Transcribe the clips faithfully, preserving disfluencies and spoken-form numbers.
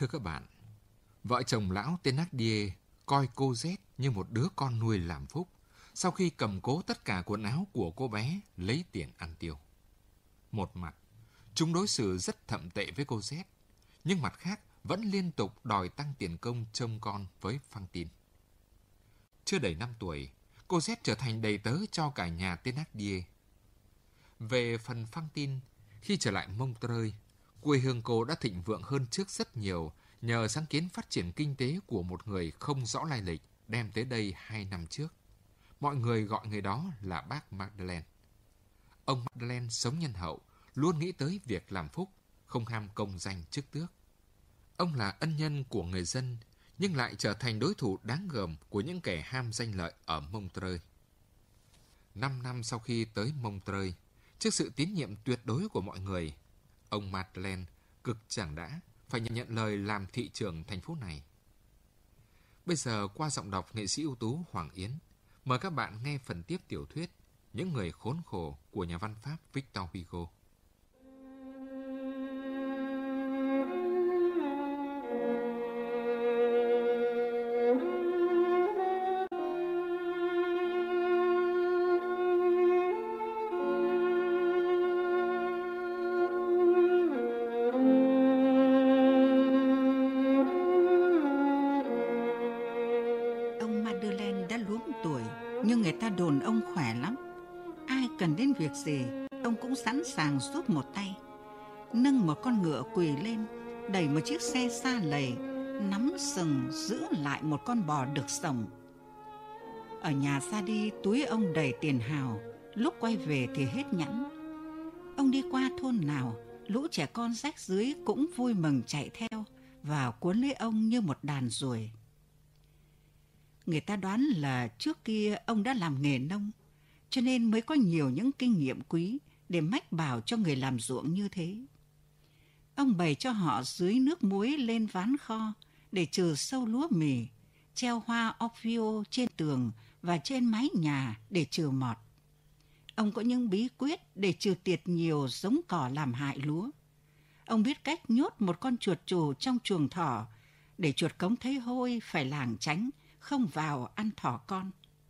Thưa các bạn, vợ chồng lão Thénardier coi cô Z như một đứa con nuôi làm phúc sau khi cầm cố tất cả quần áo của cô bé lấy tiền ăn tiêu. Một mặt, chúng đối xử rất thậm tệ với cô Z, nhưng mặt khác vẫn liên tục đòi tăng tiền công trông con với Fantine. Chưa đầy năm tuổi, cô Z trở thành đầy tớ cho cả nhà Thénardier. Về phần Fantine, khi trở lại Montreuil, quê hương cô đã thịnh vượng hơn trước rất nhiều nhờ sáng kiến phát triển kinh tế của một người không rõ lai lịch đem tới đây hai năm trước. Mọi người gọi người đó là bác Madeleine. Ông Madeleine sống nhân hậu, luôn nghĩ tới việc làm phúc, không ham công danh chức tước. Ông là ân nhân của người dân, nhưng lại trở thành đối thủ đáng gờm của những kẻ ham danh lợi ở Montreuil. Năm năm sau khi tới Montreuil, trước sự tín nhiệm tuyệt đối của mọi người, ông Madeleine cực chẳng đã phải nhận lời làm thị trưởng thành phố này. Bây giờ qua giọng đọc nghệ sĩ ưu tú Hoàng Yến, mời các bạn nghe phần tiếp tiểu thuyết Những người khốn khổ của nhà văn Pháp Victor Hugo. Nhưng người ta đồn ông khỏe lắm. Ai cần đến việc gì, ông cũng sẵn sàng giúp một tay. Nâng một con ngựa quỳ lên, đẩy một chiếc xe sa lầy, nắm sừng giữ lại một con bò đực sống. Ở nhà ra đi, túi ông đầy tiền hào, lúc quay về thì hết nhẵn. Ông đi qua thôn nào, lũ trẻ con rách rưới cũng vui mừng chạy theo và cuốn lấy ông như một đàn ruồi. Người ta đoán là trước kia ông đã làm nghề nông, cho nên mới có nhiều những kinh nghiệm quý để mách bảo cho người làm ruộng như thế. Ông bày cho họ dưới nước muối lên ván kho để trừ sâu lúa mì, treo hoa orvio trên tường và trên mái nhà để trừ mọt. Ông có những bí quyết để trừ tiệt nhiều giống cỏ làm hại lúa. Ông biết cách nhốt một con chuột chù trong chuồng thỏ để chuột cống thấy hôi phải lảng tránh, không vào ăn thỏ con.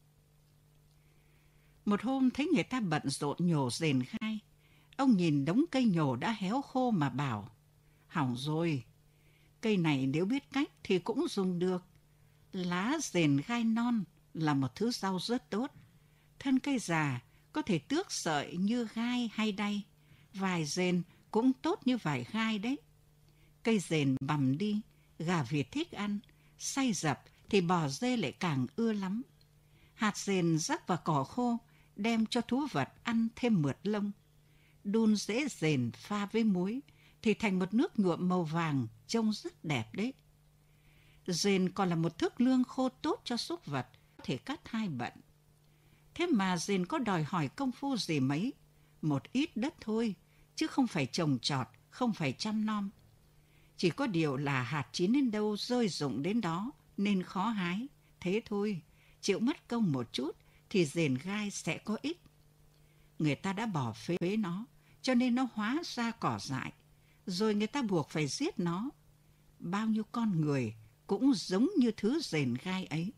Một hôm thấy người ta bận rộn nhổ rền gai, ông nhìn đống cây nhổ đã héo khô mà bảo: hỏng rồi, cây này nếu biết cách thì cũng dùng được. Lá rền gai non là một thứ rau rất tốt. Thân cây già có thể tước sợi như gai hay đay. Vài rền cũng tốt như vải gai đấy. Cây rền bằm đi, gà vịt thích ăn, xay dập thì bò dê lại càng ưa lắm. Hạt rền rắc vào cỏ khô, đem cho thú vật ăn thêm mượt lông. Đun rễ rền pha với muối thì thành một nước nhuộm màu vàng, trông rất đẹp đấy. Rền còn là một thức lương khô tốt cho súc vật, có thể cắt hai bận. Thế mà rền có đòi hỏi công phu gì mấy, một ít đất thôi, chứ không phải trồng trọt, không phải chăm nom. Chỉ có điều là hạt chín đến đâu rơi rụng đến đó, nên khó hái. Thế thôi, chịu mất công một chút thì rền gai sẽ có ích. Người ta đã bỏ phế nó, cho nên nó hóa ra cỏ dại. Rồi người ta buộc phải giết nó. Bao nhiêu con người cũng giống như thứ rền gai ấy.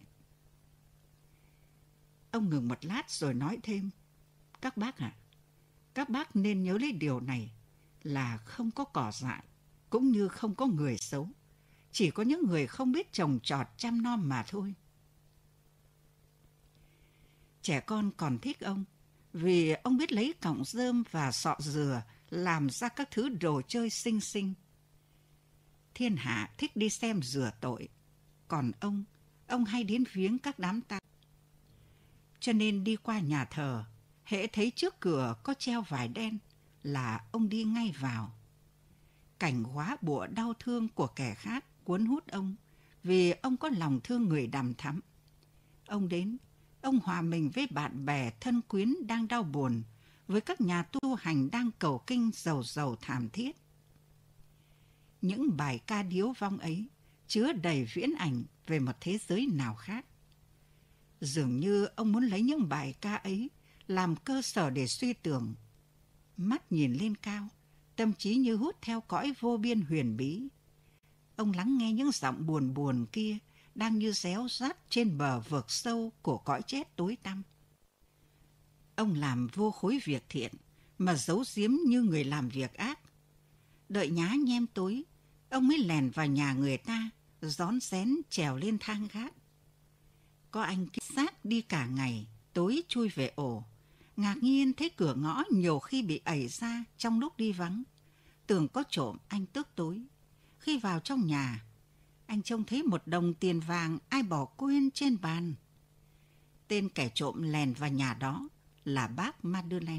Ông ngừng một lát rồi nói thêm: các bác ạ, à, các bác nên nhớ lấy điều này là không có cỏ dại, cũng như không có người xấu. Chỉ có những người không biết trồng trọt chăm nom mà thôi. Trẻ con còn thích ông, vì ông biết lấy cọng rơm và sọ dừa làm ra các thứ đồ chơi xinh xinh. Thiên hạ thích đi xem rửa tội, còn ông, ông hay đến viếng các đám tang. Cho nên đi qua nhà thờ, hễ thấy trước cửa có treo vải đen là ông đi ngay vào. Cảnh hóa bụa đau thương của kẻ khác cuốn hút ông, vì ông có lòng thương người đằm thắm. Ông đến, ông hòa mình với bạn bè thân quyến đang đau buồn, với các nhà tu hành đang cầu kinh rầu rầu thảm thiết. Những bài ca điếu vong ấy chứa đầy viễn ảnh về một thế giới nào khác. Dường như ông muốn lấy những bài ca ấy làm cơ sở để suy tưởng. Mắt nhìn lên cao, tâm trí như hút theo cõi vô biên huyền bí. Ông lắng nghe những giọng buồn buồn kia đang như réo rắt trên bờ vực sâu của cõi chết tối tăm. Ông làm vô khối việc thiện mà giấu giếm như người làm việc ác. Đợi nhá nhem tối, ông mới lèn vào nhà người ta, rón rén trèo lên thang gác. Có anh kít sát đi cả ngày, tối chui về ổ. Ngạc nhiên thấy cửa ngõ nhiều khi bị ẩy ra trong lúc đi vắng. Tưởng có trộm, anh tức tối. Khi vào trong nhà, anh trông thấy một đồng tiền vàng ai bỏ quên trên bàn. Tên kẻ trộm lèn vào nhà đó là bác Madeleine.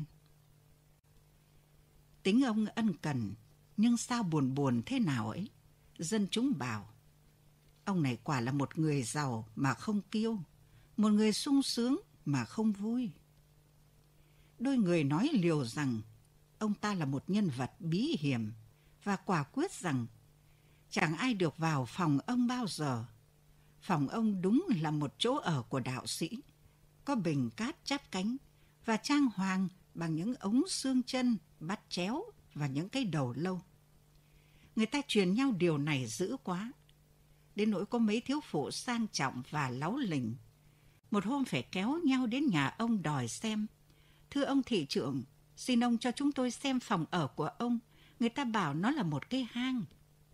Tính ông ân cần, nhưng sao buồn buồn thế nào ấy. Dân chúng bảo, ông này quả là một người giàu mà không kiêu, một người sung sướng mà không vui. Đôi người nói liều rằng ông ta là một nhân vật bí hiểm và quả quyết rằng chẳng ai được vào phòng ông bao giờ. Phòng ông đúng là một chỗ ở của đạo sĩ, có bình cát chắp cánh và trang hoàng bằng những ống xương chân, bắt chéo và những cái đầu lâu. Người ta truyền nhau điều này dữ quá, đến nỗi có mấy thiếu phụ sang trọng và láu lỉnh. Một hôm phải kéo nhau đến nhà ông đòi xem. Thưa ông thị trưởng, xin ông cho chúng tôi xem phòng ở của ông. Người ta bảo nó là một cái hang.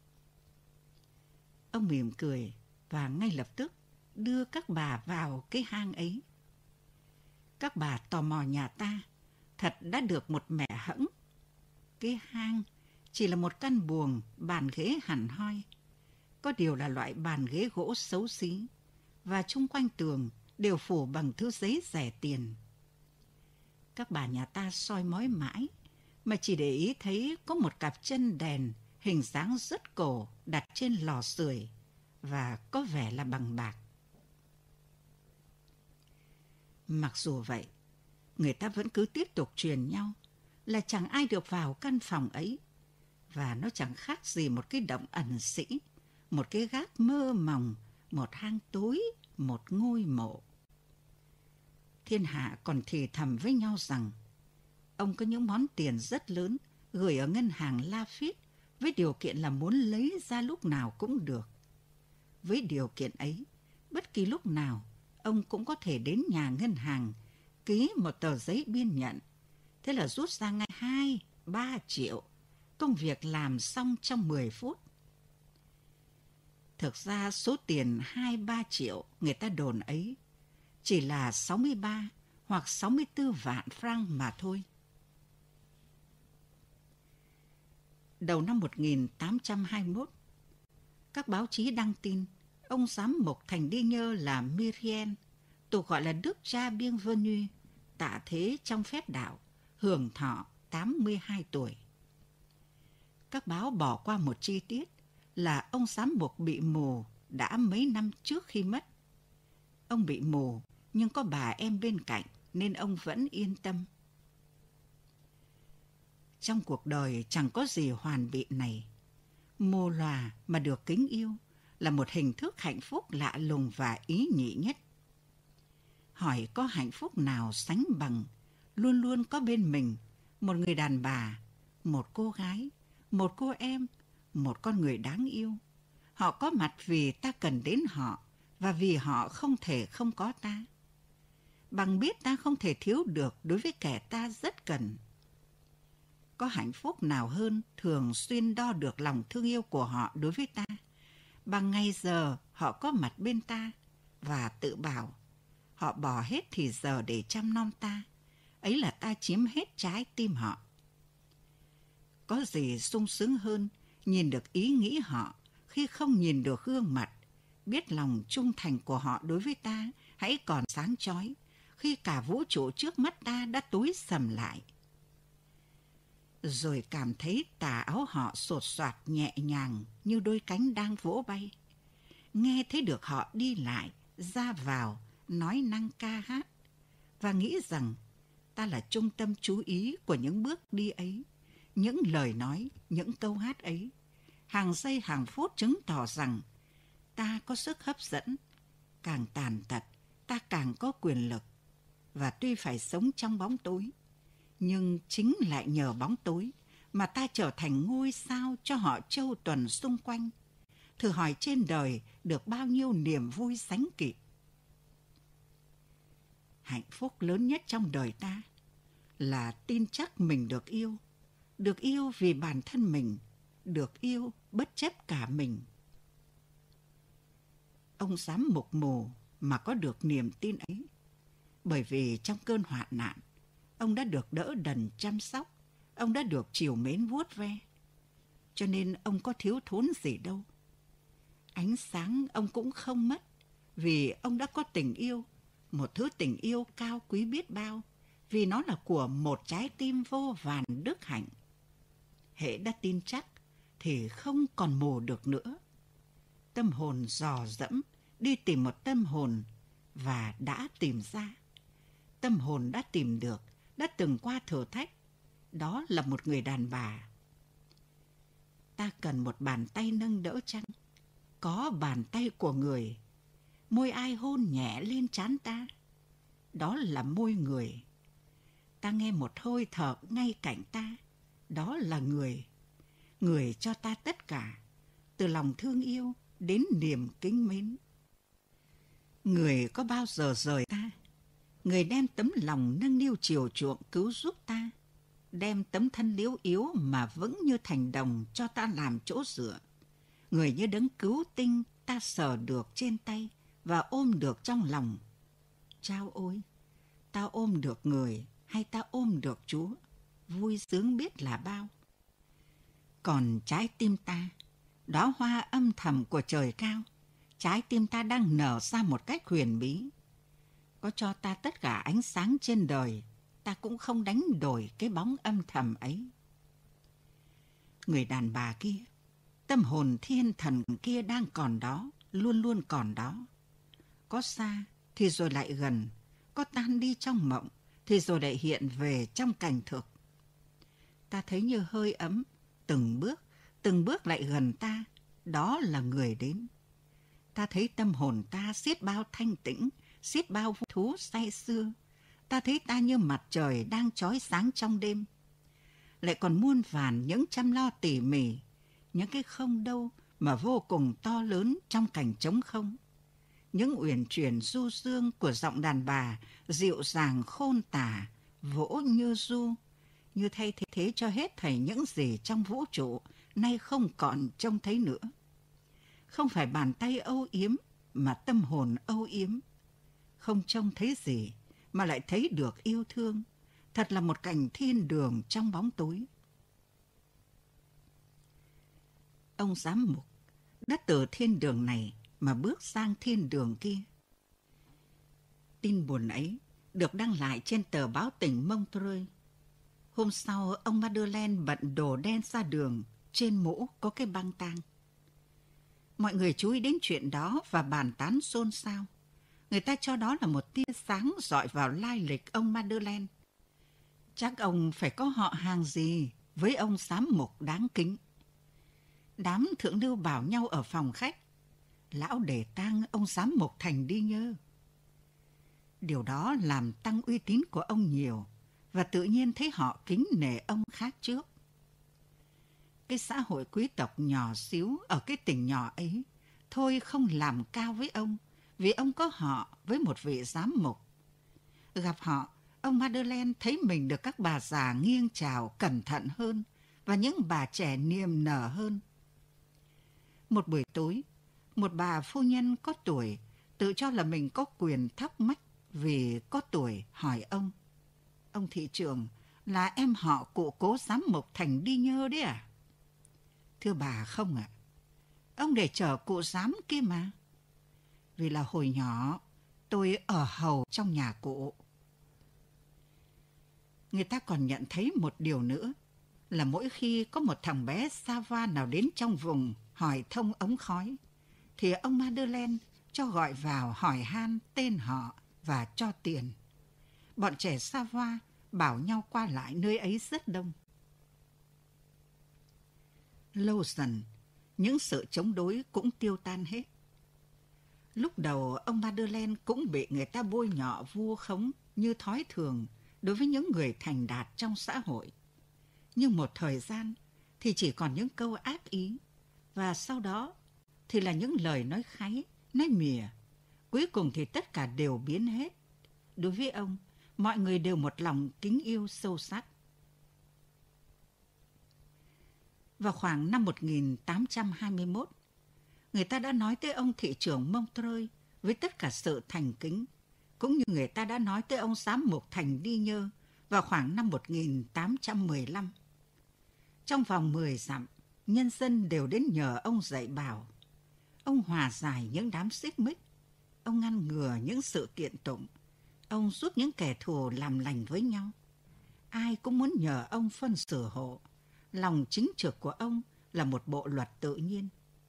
Ông mỉm cười và ngay lập tức đưa các bà vào cái hang ấy. Các bà tò mò nhà ta, thật đã được một mẻ hẫng. Cái hang chỉ là một căn buồng, bàn ghế hẳn hoi. Có điều là loại bàn ghế gỗ xấu xí, và chung quanh tường đều phủ bằng thứ giấy rẻ tiền. Các bà nhà ta soi mói mãi, mà chỉ để ý thấy có một cặp chân đèn hình dáng rất cổ đặt trên lò sưởi và có vẻ là bằng bạc. Mặc dù vậy, người ta vẫn cứ tiếp tục truyền nhau là chẳng ai được vào căn phòng ấy, và nó chẳng khác gì một cái động ẩn sĩ, một cái gác mơ mòng, một hang tối, một ngôi mộ. Thiên hạ còn thì thầm với nhau rằng ông có những món tiền rất lớn gửi ở ngân hàng Lafitte với điều kiện là muốn lấy ra lúc nào cũng được. Với điều kiện ấy, bất kỳ lúc nào ông cũng có thể đến nhà ngân hàng ký một tờ giấy biên nhận. Thế là rút ra ngay hai, ba triệu, công việc làm xong trong mười phút. Thực ra số tiền hai, ba triệu người ta đồn ấy chỉ là sáu mươi ba hoặc sáu mươi tư vạn franc mà thôi. Đầu năm một nghìn tám trăm hai mươi mốt, các báo chí đăng tin ông giám mục thành đi nhơ là Myriel, tục gọi là Đức Cha Bienvenu, tạ thế trong phép đạo, hưởng thọ tám mươi hai tuổi. Các báo bỏ qua một chi tiết là ông giám mục bị mù đã mấy năm trước khi mất. Ông bị mù nhưng có bà em bên cạnh nên ông vẫn yên tâm. Trong cuộc đời chẳng có gì hoàn bị này. Mù lòa mà được kính yêu là một hình thức hạnh phúc lạ lùng và ý nhị nhất. Hỏi có hạnh phúc nào sánh bằng luôn luôn có bên mình một người đàn bà, một cô gái, một cô em, một con người đáng yêu. Họ có mặt vì ta cần đến họ và vì họ không thể không có ta. Bằng biết ta không thể thiếu được đối với kẻ ta rất cần. Có hạnh phúc nào hơn thường xuyên đo được lòng thương yêu của họ đối với ta, bằng ngày giờ họ có mặt bên ta và tự bảo họ bỏ hết thì giờ để chăm nom ta, ấy là ta chiếm hết trái tim họ. Có gì sung sướng hơn nhìn được ý nghĩ họ khi không nhìn được gương mặt, biết lòng trung thành của họ đối với ta hãy còn sáng chói khi cả vũ trụ trước mắt ta đã tối sầm lại. Rồi cảm thấy tà áo họ sột soạt nhẹ nhàng như đôi cánh đang vỗ bay. Nghe thấy được họ đi lại, ra vào, nói năng ca hát, và nghĩ rằng ta là trung tâm chú ý của những bước đi ấy, những lời nói, những câu hát ấy. Hàng giây hàng phút chứng tỏ rằng ta có sức hấp dẫn, càng tàn tật, ta càng có quyền lực. Và tuy phải sống trong bóng tối, nhưng chính lại nhờ bóng tối mà ta trở thành ngôi sao cho họ châu tuần xung quanh. Thử hỏi trên đời được bao nhiêu niềm vui sánh kịp. Hạnh phúc lớn nhất trong đời ta là tin chắc mình được yêu, được yêu vì bản thân mình, được yêu bất chấp cả mình. Ông giám mục mù mà có được niềm tin ấy, bởi vì trong cơn hoạn nạn, ông đã được đỡ đần chăm sóc, ông đã được trìu mến vuốt ve, cho nên ông có thiếu thốn gì đâu. Ánh sáng ông cũng không mất, vì ông đã có tình yêu, một thứ tình yêu cao quý biết bao, vì nó là của một trái tim vô vàn đức hạnh. Hễ đã tin chắc thì không còn mù được nữa. Tâm hồn dò dẫm đi tìm một tâm hồn và đã tìm ra. Tâm hồn đã tìm được, đã từng qua thử thách. Đó là một người đàn bà. Ta cần một bàn tay nâng đỡ chăng? Có bàn tay của người. Môi ai hôn nhẹ lên trán ta? Đó là môi người. Ta nghe một hơi thở ngay cạnh ta. Đó là người. Người cho ta tất cả, từ lòng thương yêu đến niềm kính mến. Người có bao giờ rời ta? Người đem tấm lòng nâng niu chiều chuộng cứu giúp ta, đem tấm thân liễu yếu mà vững như thành đồng cho ta làm chỗ dựa. Người như đấng cứu tinh ta sờ được trên tay và ôm được trong lòng. Chao ôi, ta ôm được người hay ta ôm được Chúa, vui sướng biết là bao. Còn trái tim ta, đóa hoa âm thầm của trời cao, trái tim ta đang nở ra một cách huyền bí. Có cho ta tất cả ánh sáng trên đời, ta cũng không đánh đổi cái bóng âm thầm ấy. Người đàn bà kia, tâm hồn thiên thần kia đang còn đó, luôn luôn còn đó. Có xa thì rồi lại gần, có tan đi trong mộng thì rồi lại hiện về trong cảnh thực. Ta thấy như hơi ấm, từng bước, từng bước lại gần ta, đó là người đến. Ta thấy tâm hồn ta xiết bao thanh tĩnh, xiết bao vui thú say sưa. Ta thấy ta như mặt trời đang chói sáng trong đêm. Lại còn muôn vàn những chăm lo tỉ mỉ, những cái không đâu mà vô cùng to lớn trong cảnh trống không. Những uyển chuyển du dương của giọng đàn bà dịu dàng khôn tả, vỗ như ru, như thay thế, thế cho hết thảy những gì trong vũ trụ nay không còn trông thấy nữa. Không phải bàn tay âu yếm mà tâm hồn âu yếm. Không trông thấy gì mà lại thấy được yêu thương. Thật là một cảnh thiên đường trong bóng tối. Ông giám mục đã từ thiên đường này mà bước sang thiên đường kia. Tin buồn ấy được đăng lại trên tờ báo tỉnh Montreux. Hôm sau, ông Madeleine bận đồ đen ra đường, trên mũ có cái băng tang. Mọi người chú ý đến chuyện đó và bàn tán xôn xao. Người ta cho đó là một tia sáng rọi vào lai lịch ông Madeleine. Chắc ông phải có họ hàng gì với ông giám mục đáng kính. Đám thượng lưu bảo nhau ở phòng khách, lão để tang ông giám mục Thành đi nhơ. Điều đó làm tăng uy tín của ông nhiều, và tự nhiên thấy họ kính nể ông khác trước. Cái xã hội quý tộc nhỏ xíu ở cái tỉnh nhỏ ấy thôi không làm cao với ông, vì ông có họ với một vị giám mục. Gặp họ, ông Madeleine thấy mình được các bà già nghiêng chào cẩn thận hơn và những bà trẻ niềm nở hơn. Một buổi tối, một bà phu nhân có tuổi tự cho là mình có quyền thắc mắc vì có tuổi hỏi ông: "Ông thị trưởng, là em họ cụ cố giám mục Thành đi nhơ đấy à?" "Thưa bà, không ạ. Ông để chở cụ giám kia mà. Vì là hồi nhỏ tôi ở hầu trong nhà cụ." Người ta còn nhận thấy một điều nữa là mỗi khi có một thằng bé Sava nào đến trong vùng hỏi thông ống khói, thì ông Madeleine cho gọi vào hỏi han tên họ và cho tiền. Bọn trẻ Sava bảo nhau qua lại nơi ấy rất đông. Lâu dần, những sự chống đối cũng tiêu tan hết. Lúc đầu, ông Madeleine cũng bị người ta bôi nhọ vu khống như thói thường đối với những người thành đạt trong xã hội. Nhưng một thời gian thì chỉ còn những câu ác ý, và sau đó thì là những lời nói kháy, nói mỉa. Cuối cùng thì tất cả đều biến hết. Đối với ông, mọi người đều một lòng kính yêu sâu sắc. Vào khoảng năm một nghìn tám trăm hai mươi mốt, người ta đã nói tới ông thị trưởng Montreuil với tất cả sự thành kính, cũng như người ta đã nói tới ông giám mục thành Digne vào khoảng năm một nghìn tám trăm mười lăm. Trong vòng mười dặm, nhân dân đều đến nhờ ông dạy bảo. Ông hòa giải những đám xích mích, ông ngăn ngừa những sự kiện tụng, ông giúp những kẻ thù làm lành với nhau. Ai cũng muốn nhờ ông phân xử hộ. Lòng chính trực của ông là một bộ luật tự nhiên.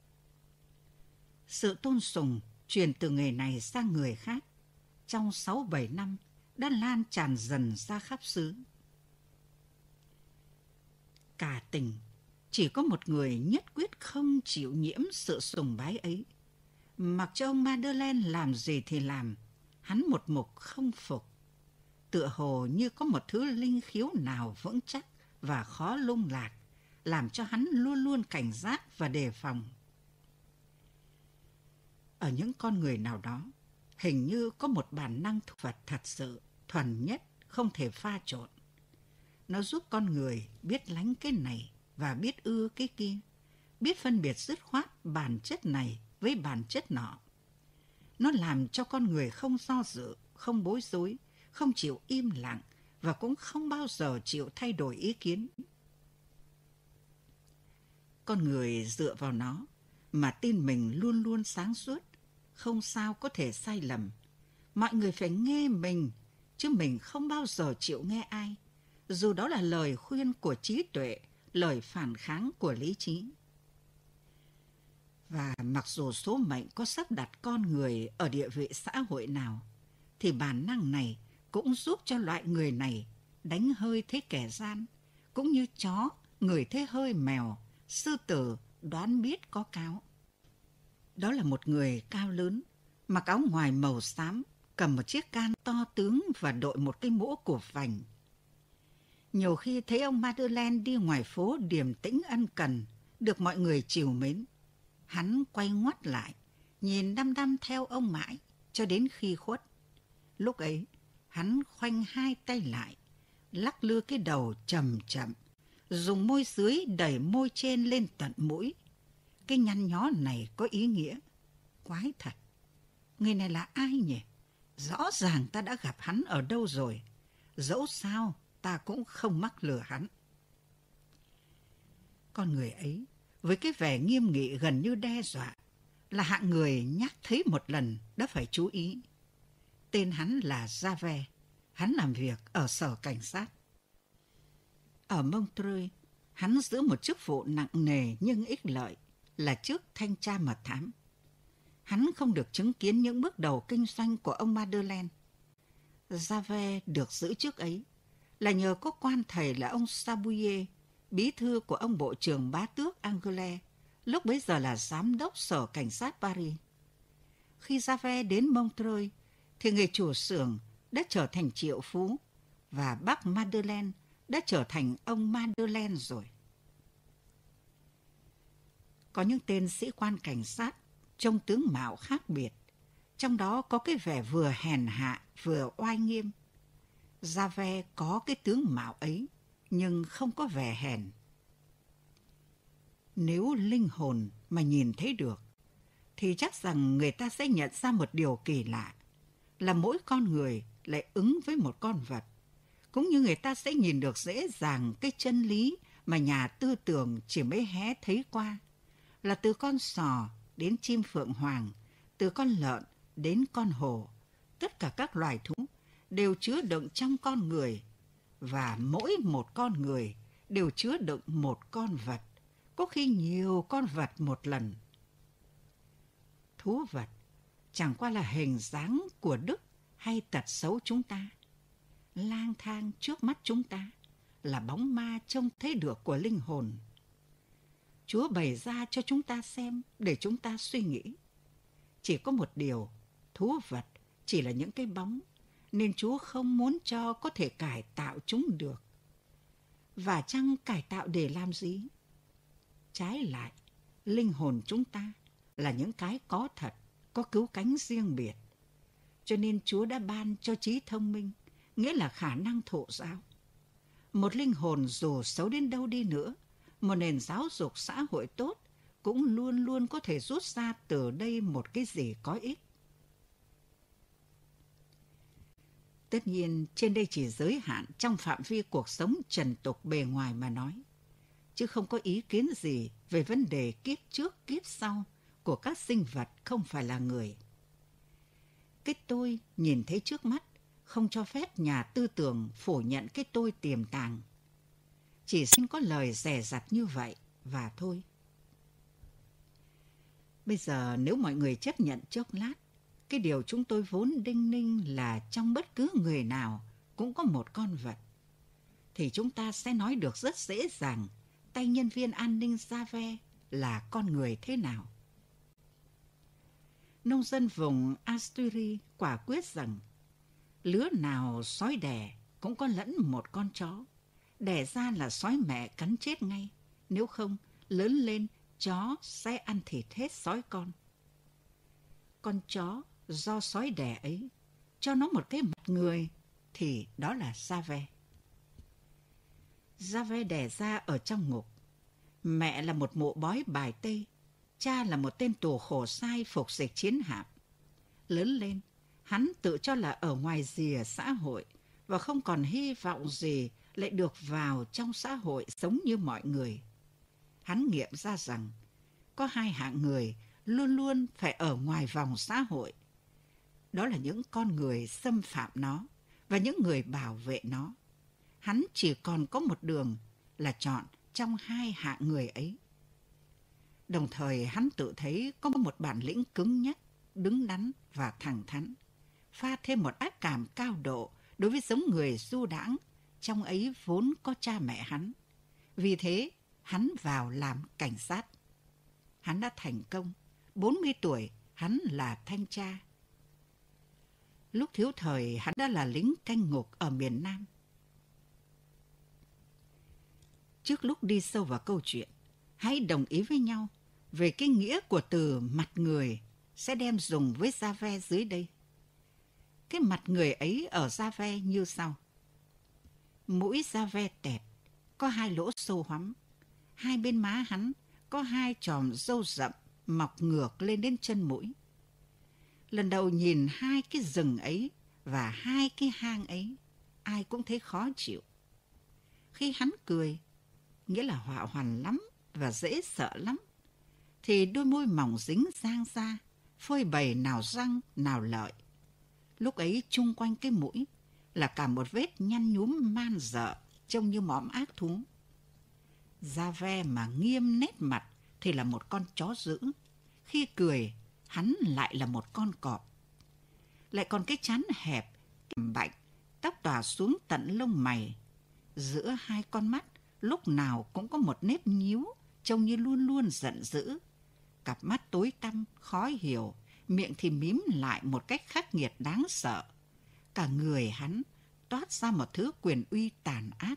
Sự tôn sùng truyền từ người này sang người khác trong sáu bảy năm đã lan tràn dần ra khắp xứ. Cả tỉnh chỉ có một người nhất quyết không chịu nhiễm sự sùng bái ấy. Mặc cho ông Madeleine làm gì thì làm, hắn một mục không phục. Tựa hồ như có một thứ linh khiếu nào vững chắc và khó lung lạc, làm cho hắn luôn luôn cảnh giác và đề phòng. Ở những con người nào đó, hình như có một bản năng thực vật thật sự, thuần nhất, không thể pha trộn. Nó giúp con người biết lánh cái này và biết ưa cái kia, biết phân biệt dứt khoát bản chất này với bản chất nọ. Nó làm cho con người không do dự, không bối rối, không chịu im lặng và cũng không bao giờ chịu thay đổi ý kiến. Con người dựa vào nó mà tin mình luôn luôn sáng suốt, không sao có thể sai lầm. Mọi người phải nghe mình, chứ mình không bao giờ chịu nghe ai, dù đó là lời khuyên của trí tuệ, lời phản kháng của lý trí. Và mặc dù số mệnh có sắp đặt con người ở địa vị xã hội nào, thì bản năng này cũng giúp cho loại người này đánh hơi thế kẻ gian, cũng như chó ngửi thấy hơi mèo, sư tử đoán biết có cáo. Đó là một người cao lớn, mặc áo ngoài màu xám, cầm một chiếc can to tướng và đội một cái mũ cụp vành. Nhiều khi thấy ông Madeleine đi ngoài phố điềm tĩnh ân cần, được mọi người trìu mến, hắn quay ngoắt lại, nhìn đăm đăm theo ông mãi, cho đến khi khuất. Lúc ấy, hắn khoanh hai tay lại, lắc lư cái đầu chậm chậm, dùng môi dưới đẩy môi trên lên tận mũi. Cái nhăn nhó này có ý nghĩa. Quái thật, người này là ai nhỉ? Rõ ràng ta đã gặp hắn ở đâu rồi. Dẫu sao, ta cũng không mắc lừa hắn. Con người ấy, với cái vẻ nghiêm nghị gần như đe dọa, là hạng người nhắc thấy một lần đã phải chú ý. Tên hắn là Javert. Hắn làm việc ở sở cảnh sát. Ở Montreuil, hắn giữ một chức vụ nặng nề nhưng ích lợi là chức thanh tra mật thám. Hắn không được chứng kiến những bước đầu kinh doanh của ông Madeleine. Javert được giữ chức ấy là nhờ có quan thầy là ông Sabouillet, bí thư của ông bộ trưởng bá tước Anglais, lúc bấy giờ là giám đốc sở cảnh sát Paris. Khi Javert đến Montreuil, thì người chủ xưởng đã trở thành triệu phú và bác Madeleine đã trở thành ông Madeleine rồi. Có những tên sĩ quan cảnh sát trông tướng mạo khác biệt, trong đó có cái vẻ vừa hèn hạ vừa oai nghiêm. Javert có cái tướng mạo ấy nhưng không có vẻ hèn. Nếu linh hồn mà nhìn thấy được thì chắc rằng người ta sẽ nhận ra một điều kỳ lạ, là mỗi con người lại ứng với một con vật, cũng như người ta sẽ nhìn được dễ dàng cái chân lý mà nhà tư tưởng chỉ mới hé thấy qua, là từ con sò đến chim phượng hoàng, từ con lợn đến con hổ, tất cả các loài thú đều chứa đựng trong con người, và mỗi một con người đều chứa đựng một con vật, có khi nhiều con vật một lần. Thú vật chẳng qua là hình dáng của đức hay tật xấu chúng ta. Lang thang trước mắt chúng ta là bóng ma trông thấy được của linh hồn. Chúa bày ra cho chúng ta xem để chúng ta suy nghĩ. Chỉ có một điều, thú vật chỉ là những cái bóng, nên Chúa không muốn cho có thể cải tạo chúng được. Và chăng cải tạo để làm gì? Trái lại, linh hồn chúng ta là những cái có thật, có cứu cánh riêng biệt. Cho nên Chúa đã ban cho trí thông minh, nghĩa là khả năng thụ giáo. Một linh hồn dù xấu đến đâu đi nữa, một nền giáo dục xã hội tốt cũng luôn luôn có thể rút ra từ đây một cái gì có ích. Tất nhiên, trên đây chỉ giới hạn trong phạm vi cuộc sống trần tục bề ngoài mà nói, chứ không có ý kiến gì về vấn đề kiếp trước kiếp sau của các sinh vật không phải là người. Cái tôi nhìn thấy trước mắt không cho phép nhà tư tưởng phủ nhận cái tôi tiềm tàng. Chỉ xin có lời dè dặt như vậy và thôi. Bây giờ nếu mọi người chấp nhận chốc lát, cái điều chúng tôi vốn đinh ninh là trong bất cứ người nào cũng có một con vật, thì chúng ta sẽ nói được rất dễ dàng tay nhân viên an ninh Jave là con người thế nào. Nông dân vùng Asturi quả quyết rằng lứa nào sói đẻ cũng có lẫn một con chó. Đẻ ra là sói mẹ cắn chết ngay, nếu không lớn lên chó sẽ ăn thịt hết sói con. Con chó do sói đẻ ấy cho nó một cái mặt người thì đó là Jave. Jave đẻ ra ở trong ngục. Mẹ là một mụ bói bài tây, cha là một tên tù khổ sai phục dịch chiến hạm. Lớn lên, hắn tự cho là ở ngoài rìa xã hội và không còn hy vọng gì lại được vào trong xã hội sống như mọi người. Hắn nghiệm ra rằng có hai hạng người luôn luôn phải ở ngoài vòng xã hội. Đó là những con người xâm phạm nó và những người bảo vệ nó. Hắn chỉ còn có một đường là chọn trong hai hạng người ấy. Đồng thời hắn tự thấy có một bản lĩnh cứng nhắc, đứng đắn và thẳng thắn, pha thêm một ác cảm cao độ đối với giống người du đãng, trong ấy vốn có cha mẹ hắn. Vì thế, hắn vào làm cảnh sát. Hắn đã thành công. bốn mươi tuổi, hắn là thanh tra. Lúc thiếu thời, hắn đã là lính canh ngục ở miền Nam. Trước lúc đi sâu vào câu chuyện, hãy đồng ý với nhau về cái nghĩa của từ mặt người sẽ đem dùng với Jave dưới đây. Cái mặt người ấy ở Jave như sau. Mũi Jave tẹt, có hai lỗ sâu hoắm. Hai bên má hắn có hai chòm râu rậm mọc ngược lên đến chân mũi. Lần đầu nhìn hai cái rừng ấy và hai cái hang ấy, ai cũng thấy khó chịu. Khi hắn cười, nghĩa là họa hoàn lắm và dễ sợ lắm, thì đôi môi mỏng dính dang ra, phơi bày nào răng nào lợi. Lúc ấy chung quanh cái mũi là cả một vết nhăn nhúm man dợ, trông như mõm ác thú. Jave mà nghiêm nét mặt thì là một con chó dữ. Khi cười, hắn lại là một con cọp. Lại còn cái trán hẹp, kềm bệnh, tóc tỏa xuống tận lông mày. Giữa hai con mắt lúc nào cũng có một nếp nhíu, trông như luôn luôn giận dữ. Cặp mắt tối tăm, khó hiểu, miệng thì mím lại một cách khắc nghiệt đáng sợ. Cả người hắn toát ra một thứ quyền uy tàn ác.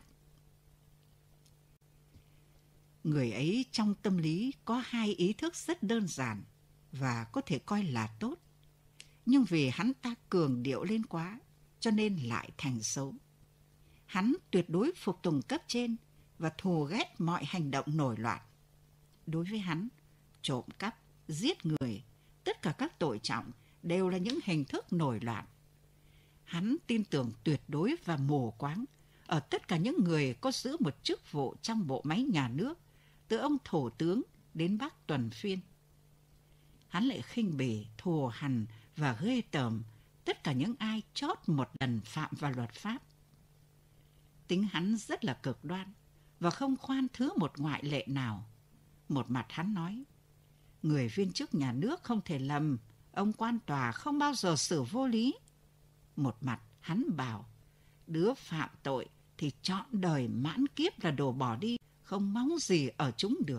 Người ấy trong tâm lý có hai ý thức rất đơn giản và có thể coi là tốt. Nhưng vì hắn ta cường điệu lên quá, cho nên lại thành xấu. Hắn tuyệt đối phục tùng cấp trên và thù ghét mọi hành động nổi loạn. Đối với hắn, trộm cắp, giết người, tất cả các tội trọng đều là những hình thức nổi loạn. Hắn tin tưởng tuyệt đối và mù quáng ở tất cả những người có giữ một chức vụ trong bộ máy nhà nước, từ ông thủ tướng đến bác tuần phiên. Hắn lại khinh bỉ, thù hằn và ghê tởm tất cả những ai chót một lần phạm vào luật pháp. Tính hắn rất là cực đoan và không khoan thứ một ngoại lệ nào. Một mặt hắn nói, người viên chức nhà nước không thể lầm, ông quan tòa không bao giờ xử vô lý. Một mặt hắn bảo, đứa phạm tội thì trọn đời mãn kiếp là đồ bỏ đi, không mong gì ở chúng được.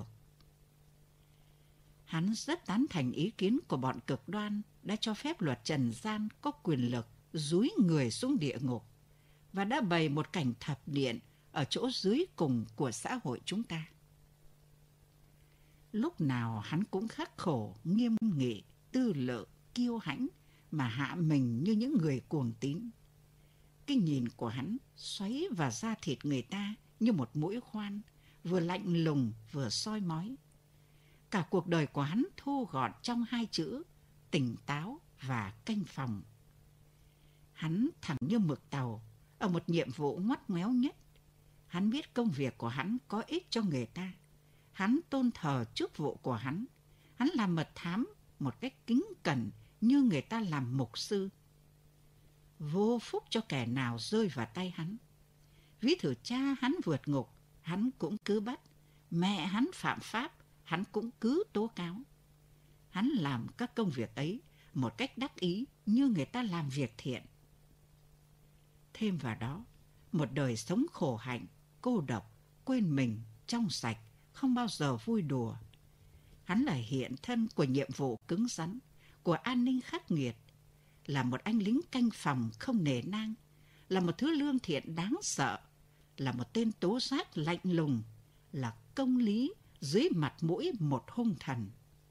Hắn rất tán thành ý kiến của bọn cực đoan đã cho phép luật trần gian có quyền lực dúi người xuống địa ngục và đã bày một cảnh thập điện ở chỗ dưới cùng của xã hội chúng ta. Lúc nào hắn cũng khắc khổ, nghiêm nghị, tư lự, kiêu hãnh mà hạ mình như những người cuồng tín. Cái nhìn của hắn xoáy vào da thịt người ta như một mũi khoan, vừa lạnh lùng vừa soi mói. Cả cuộc đời của hắn thu gọn trong hai chữ tỉnh táo và canh phòng. Hắn thẳng như mực tàu ở một nhiệm vụ ngoắt ngoéo nhất. Hắn biết công việc của hắn có ích cho người ta. Hắn tôn thờ chức vụ của hắn. Hắn làm mật thám một cách kính cẩn như người ta làm mục sư. Vô phúc cho kẻ nào rơi vào tay hắn. Ví thử cha hắn vượt ngục, hắn cũng cứ bắt. Mẹ hắn phạm pháp, hắn cũng cứ tố cáo. Hắn làm các công việc ấy một cách đắc ý như người ta làm việc thiện. Thêm vào đó, một đời sống khổ hạnh, cô độc, quên mình, trong sạch, không bao giờ vui đùa. Hắn là hiện thân của nhiệm vụ cứng rắn, của an ninh khắc nghiệt, là một anh lính canh phòng không nể nang, là một thứ lương thiện đáng sợ, là một tên tố giác lạnh lùng, là công lý dưới mặt mũi một hung thần.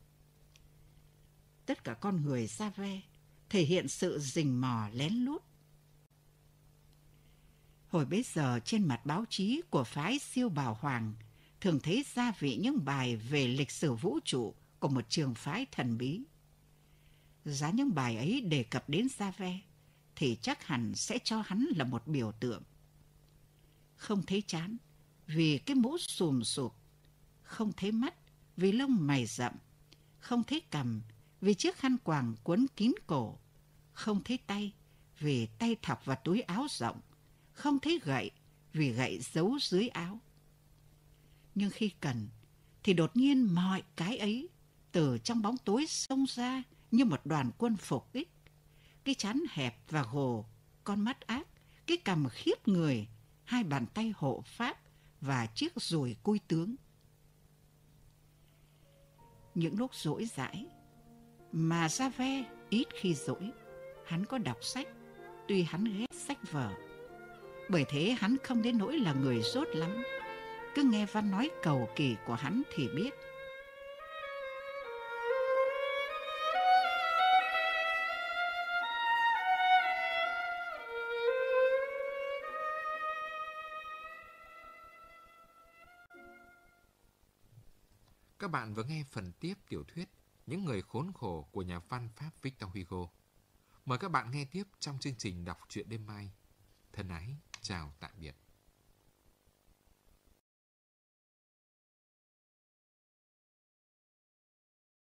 Tất cả con người Sa-ve thể hiện sự rình mò lén lút. Hồi bấy giờ trên mặt báo chí của phái siêu bảo hoàng thường thấy gia vị những bài về lịch sử vũ trụ của một trường phái thần bí. Giá những bài ấy đề cập đến Sa-ve thì chắc hẳn sẽ cho hắn là một biểu tượng. Không thấy trán vì cái mũ xùm xụp, không thấy mắt vì lông mày rậm, không thấy cằm vì chiếc khăn quàng quấn kín cổ, không thấy tay vì tay thọc vào túi áo rộng, không thấy gậy vì gậy giấu dưới áo. Nhưng khi cần thì đột nhiên mọi cái ấy từ trong bóng tối xông ra như một đoàn quân phục kích. Cái trán hẹp và gồ, con mắt ác, cái cằm khiếp người, hai bàn tay hộ pháp và chiếc dùi cui tướng. Những lúc rỗi rãi mà Sa-ve ít khi rỗi, hắn có đọc sách, tuy hắn ghét sách vở. Bởi thế hắn không đến nỗi là người dốt lắm. Cứ nghe văn nói cầu kỳ của hắn thì biết. Các bạn vừa nghe phần tiếp tiểu thuyết Những người khốn khổ của nhà văn Pháp Victor Hugo. Mời các bạn nghe tiếp trong chương trình đọc truyện đêm mai. Thân ái, chào tạm biệt.